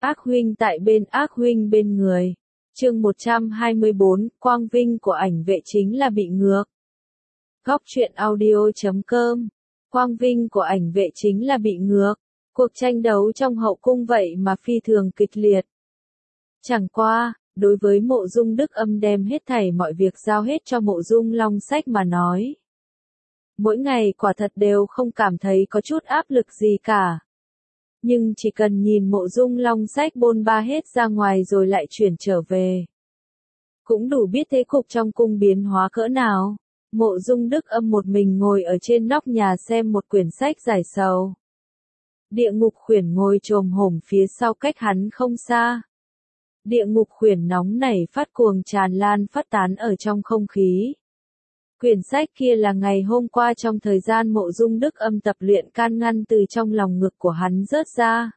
Ác huynh tại bên ác huynh bên người. Chương 124, quang vinh của ảnh vệ chính là bị ngược. Góc truyện audio.com. Quang vinh của ảnh vệ chính là bị ngược. Cuộc tranh đấu trong hậu cung vậy mà phi thường kịch liệt. Chẳng qua, đối với Mộ Dung Đức Âm đem hết thảy mọi việc giao hết cho Mộ Dung Long Sách mà nói. Mỗi ngày quả thật đều không cảm thấy có chút áp lực gì cả. Nhưng chỉ cần nhìn Mộ Dung Long Sách bôn ba hết ra ngoài rồi lại chuyển trở về. Cũng đủ biết thế cục trong cung biến hóa cỡ nào. Mộ Dung Đức Âm một mình ngồi ở trên nóc nhà xem một quyển sách giải sầu. Địa Ngục Khuyển ngồi chồm hổm phía sau cách hắn không xa. Địa Ngục Khuyển nóng nảy phát cuồng tràn lan phát tán ở trong không khí. Quyển sách kia là ngày hôm qua trong thời gian Mộ Dung Đức Âm tập luyện can ngăn từ trong lòng ngực của hắn rớt ra.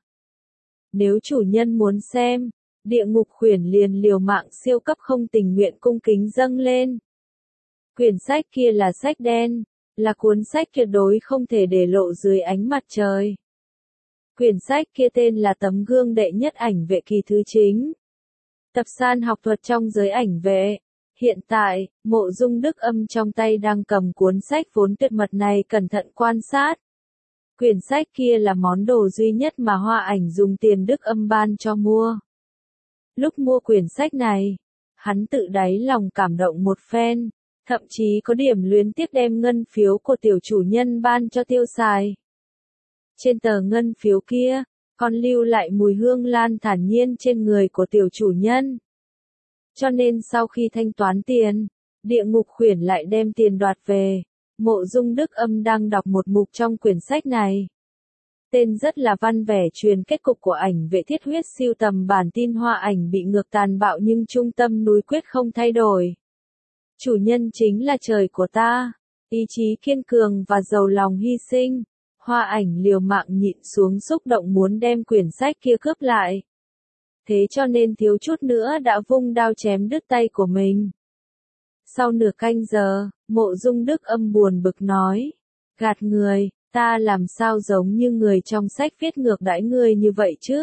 Nếu chủ nhân muốn xem, Địa Ngục Khuyển liền liều mạng siêu cấp không tình nguyện cung kính dâng lên. Quyển sách kia là sách đen, là cuốn sách tuyệt đối không thể để lộ dưới ánh mặt trời. Quyển sách kia tên là Tấm Gương Đệ Nhất Ảnh Vệ Kỳ Thứ Chính. Tập san học thuật trong giới ảnh vệ. Hiện tại, Mộ Dung Đức Âm trong tay đang cầm cuốn sách vốn tuyệt mật này cẩn thận quan sát. Quyển sách kia là món đồ duy nhất mà Hoa Ảnh dùng tiền Đức Âm ban cho mua. Lúc mua quyển sách này, hắn tự đáy lòng cảm động một phen, thậm chí có điểm luyến tiếc đem ngân phiếu của tiểu chủ nhân ban cho tiêu xài. Trên tờ ngân phiếu kia, còn lưu lại mùi hương lan thản nhiên trên người của tiểu chủ nhân. Cho nên sau khi thanh toán tiền, Địa Ngục Khuyển lại đem tiền đoạt về. Mộ Dung Đức Âm đang đọc một mục trong quyển sách này. Tên rất là văn vẻ truyền kết cục của ảnh vệ thiết huyết siêu tầm bản tin Hoa Ảnh bị ngược tàn bạo nhưng trung tâm núi quyết không thay đổi. Chủ nhân chính là trời của ta, ý chí kiên cường và giàu lòng hy sinh. Hoa Ảnh liều mạng nhịn xuống xúc động muốn đem quyển sách kia cướp lại. Thế cho nên thiếu chút nữa đã vung đao chém đứt tay của mình. Sau nửa canh giờ, Mộ Dung Đức Âm buồn bực nói. Gạt người, ta làm sao giống như người trong sách viết ngược đãi ngươi như vậy chứ?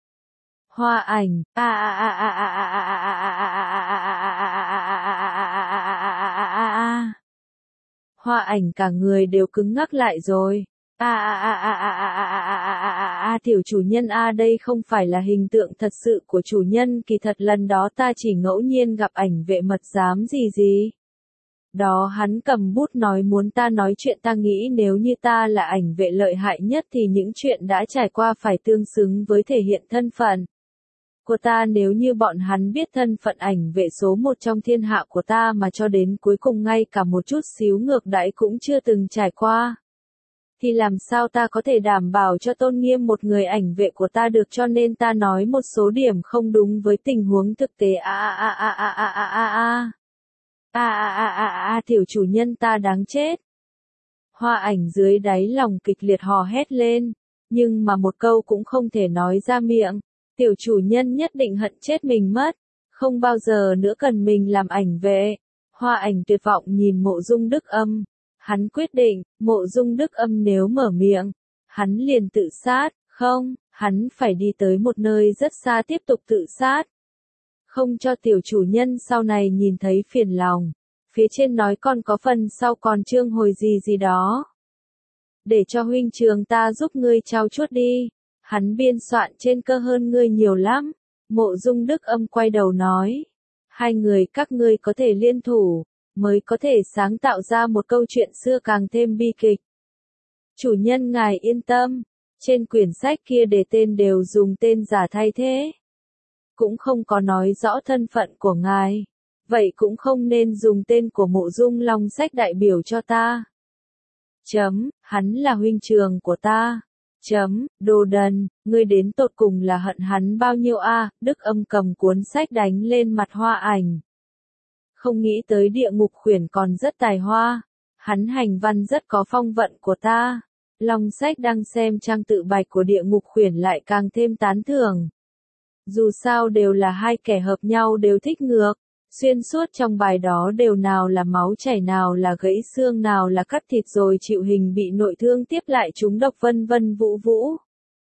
Hoa Ảnh, Hoa Ảnh cả người đều cứng ngắc lại rồi. Tiểu chủ nhân đây không phải là hình tượng thật sự của chủ nhân, kỳ thật lần đó ta chỉ ngẫu nhiên gặp ảnh vệ mật giám gì. Đó hắn cầm bút nói muốn ta nói chuyện, ta nghĩ nếu như ta là ảnh vệ lợi hại nhất thì những chuyện đã trải qua phải tương xứng với thể hiện thân phận của ta, nếu như bọn hắn biết thân phận ảnh vệ số một trong thiên hạ của ta mà cho đến cuối cùng ngay cả một chút xíu ngược đãi cũng chưa từng trải qua. Thì làm sao ta có thể đảm bảo cho tôn nghiêm một người ảnh vệ của ta được, cho nên ta nói một số điểm không đúng với tình huống thực tế. Tiểu chủ nhân ta đáng chết. Hoa Ảnh dưới đáy lòng kịch liệt hò hét lên, nhưng mà một câu cũng không thể nói ra miệng. Tiểu chủ nhân nhất định hận chết mình mất, không bao giờ nữa cần mình làm ảnh vệ. Hoa Ảnh tuyệt vọng nhìn Mộ Dung Đức Âm. Hắn quyết định, Mộ Dung Đức Âm nếu mở miệng, hắn liền tự sát, không, hắn phải đi tới một nơi rất xa tiếp tục tự sát. Không cho tiểu chủ nhân sau này nhìn thấy phiền lòng. Phía trên nói còn có phần sau còn chương hồi gì đó. Để cho huynh trường ta giúp ngươi trao chuốt đi. Hắn biên soạn trên cơ hơn ngươi nhiều lắm. Mộ Dung Đức Âm quay đầu nói. Hai người các ngươi có thể liên thủ, mới có thể sáng tạo ra một câu chuyện xưa càng thêm bi kịch. Chủ nhân ngài yên tâm, trên quyển sách kia đề tên đều dùng tên giả thay thế. Cũng không có nói rõ thân phận của ngài. Vậy cũng không nên dùng tên của Mộ Dung Long Sách đại biểu cho ta. Hắn là huynh trường của ta. Đồ đần, ngươi đến tột cùng là hận hắn bao nhiêu Đức Âm cầm cuốn sách đánh lên mặt Hoa Ảnh. Không nghĩ tới Địa Ngục Khuyển còn rất tài hoa. Hắn hành văn rất có phong vận của ta. Long Sách đang xem trang tự bạch của Địa Ngục Khuyển lại càng thêm tán thưởng. Dù sao đều là hai kẻ hợp nhau đều thích ngược. Xuyên suốt trong bài đó đều nào là máu chảy, nào là gãy xương, nào là cắt thịt rồi chịu hình bị nội thương tiếp lại trúng độc vân vân vũ vũ.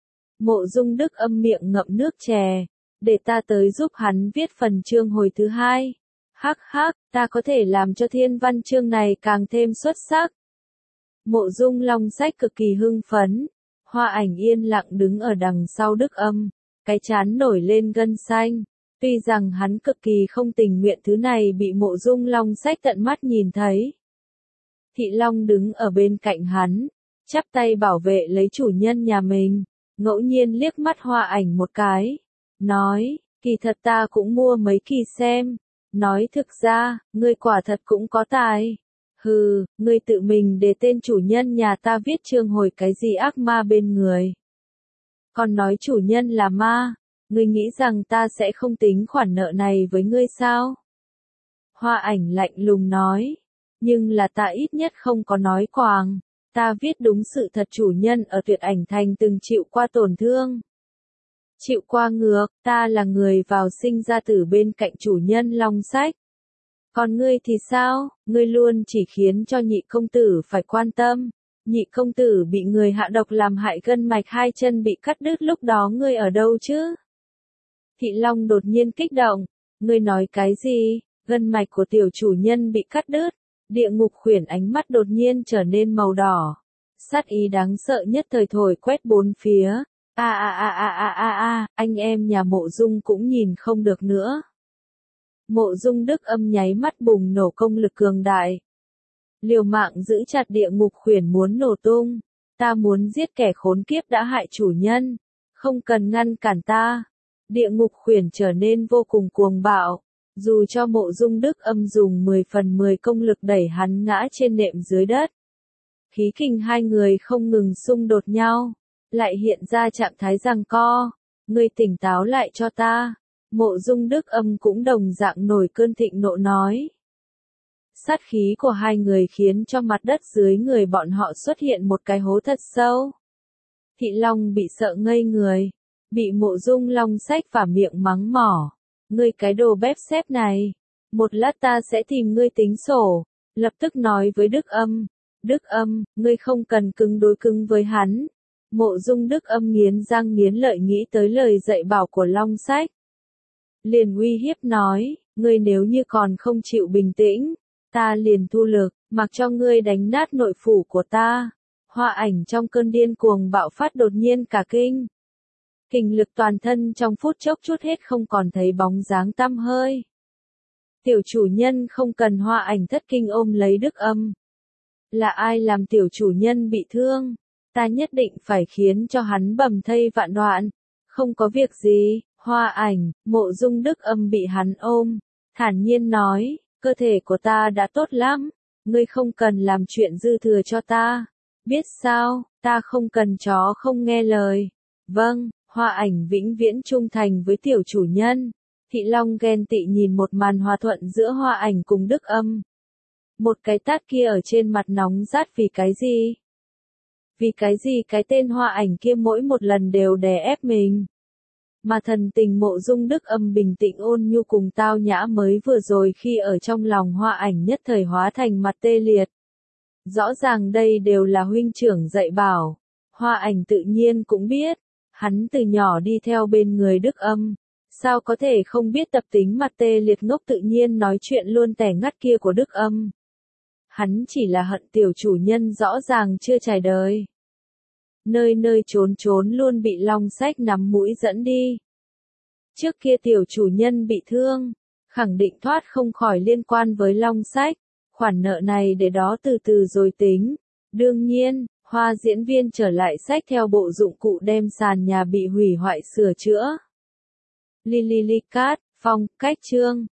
Mộ Dung Đức Âm miệng ngậm nước chè. Để ta tới giúp hắn viết phần chương hồi thứ 2. Hắc hắc, ta có thể làm cho thiên văn chương này càng thêm xuất sắc. Mộ Dung Long Sách cực kỳ hưng phấn. Hoa Ảnh yên lặng đứng ở đằng sau Đức Âm, cái trán nổi lên gân xanh. Tuy rằng hắn cực kỳ không tình nguyện thứ này bị Mộ Dung Long Sách tận mắt nhìn thấy. Thị Long đứng ở bên cạnh hắn, chắp tay bảo vệ lấy chủ nhân nhà mình, ngẫu nhiên liếc mắt Hoa Ảnh một cái, nói, kỳ thật ta cũng mua mấy kỳ xem, nói thực ra, ngươi quả thật cũng có tài. Hừ, ngươi tự mình để tên chủ nhân nhà ta viết chương hồi cái gì ác ma bên người. Còn nói chủ nhân là ma, ngươi nghĩ rằng ta sẽ không tính khoản nợ này với ngươi sao? Hoa Ảnh lạnh lùng nói, nhưng là ta ít nhất không có nói quàng, ta viết đúng sự thật chủ nhân ở Tuyệt Ảnh Thành từng chịu qua tổn thương. Chịu qua ngược, ta là người vào sinh ra tử bên cạnh chủ nhân Long Sách. Còn ngươi thì sao, ngươi luôn chỉ khiến cho nhị công tử phải quan tâm. Nhị công tử bị người hạ độc làm hại gân mạch hai chân bị cắt đứt lúc đó ngươi ở đâu chứ? Thị Long đột nhiên kích động, ngươi nói cái gì, gân mạch của tiểu chủ nhân bị cắt đứt. Địa Ngục Khuyển ánh mắt đột nhiên trở nên màu đỏ. Sát ý đáng sợ nhất thời thổi quét bốn phía. Anh em nhà Mộ Dung cũng nhìn không được nữa. Mộ Dung Đức Âm nháy mắt bùng nổ công lực cường đại. Liều mạng giữ chặt Địa Ngục Khuyển muốn nổ tung. Ta muốn giết kẻ khốn kiếp đã hại chủ nhân. Không cần ngăn cản ta. Địa Ngục Khuyển trở nên vô cùng cuồng bạo. Dù cho Mộ Dung Đức Âm dùng 10 phần 10 công lực đẩy hắn ngã trên nệm dưới đất. Khí kình hai người không ngừng xung đột nhau. Lại hiện ra trạng thái giằng co. Ngươi tỉnh táo lại cho ta. Mộ Dung Đức Âm cũng đồng dạng nổi cơn thịnh nộ nói. Sát khí của hai người khiến cho mặt đất dưới người bọn họ xuất hiện một cái hố thật sâu. Thị Long bị sợ ngây người. Bị Mộ Dung Long Sách vào miệng mắng mỏ. Ngươi cái đồ bếp xếp này. Một lát ta sẽ tìm ngươi tính sổ. Lập tức nói với Đức Âm. Đức Âm, ngươi không cần cứng đối cứng với hắn. Mộ Dung Đức Âm nghiến răng nghiến lợi nghĩ tới lời dạy bảo của Long Sách. Liền uy hiếp nói, ngươi nếu như còn không chịu bình tĩnh, ta liền thu lực, mặc cho ngươi đánh nát nội phủ của ta. Hoa Ảnh trong cơn điên cuồng bạo phát đột nhiên cả kinh. Kình lực toàn thân trong phút chốc chút hết không còn thấy bóng dáng tăm hơi. Tiểu chủ nhân không cần Hoa Ảnh thất kinh ôm lấy Đức Âm. Là ai làm tiểu chủ nhân bị thương? Ta nhất định phải khiến cho hắn bầm thây vạn đoạn. Không có việc gì, Hoa Ảnh, Mộ Dung Đức Âm bị hắn ôm. Thản nhiên nói, cơ thể của ta đã tốt lắm. Ngươi không cần làm chuyện dư thừa cho ta. Biết sao, ta không cần chó không nghe lời. Vâng, Hoa Ảnh vĩnh viễn trung thành với tiểu chủ nhân. Thị Long ghen tị nhìn một màn hòa thuận giữa Hoa Ảnh cùng Đức Âm. Một cái tát kia ở trên mặt nóng rát vì cái gì? Vì cái gì cái tên Hoa Ảnh kia mỗi một lần đều đè ép mình? Mà thần tình Mộ Dung Đức Âm bình tĩnh ôn nhu cùng tao nhã mới vừa rồi khi ở trong lòng Hoa Ảnh nhất thời hóa thành mặt tê liệt. Rõ ràng đây đều là huynh trưởng dạy bảo. Hoa Ảnh tự nhiên cũng biết. Hắn từ nhỏ đi theo bên người Đức Âm. Sao có thể không biết tập tính mặt tê liệt ngốc tự nhiên nói chuyện luôn tẻ ngắt kia của Đức Âm. Hắn chỉ là hận tiểu chủ nhân rõ ràng chưa trải đời. Nơi nơi trốn trốn luôn bị Long Sách nắm mũi dẫn đi. Trước kia tiểu chủ nhân bị thương, khẳng định thoát không khỏi liên quan với Long Sách. Khoản nợ này để đó từ từ rồi tính. Đương nhiên, Hoa diễn viên trở lại sách theo bộ dụng cụ đem sàn nhà bị hủy hoại sửa chữa. Lily Cat, phong cách chương.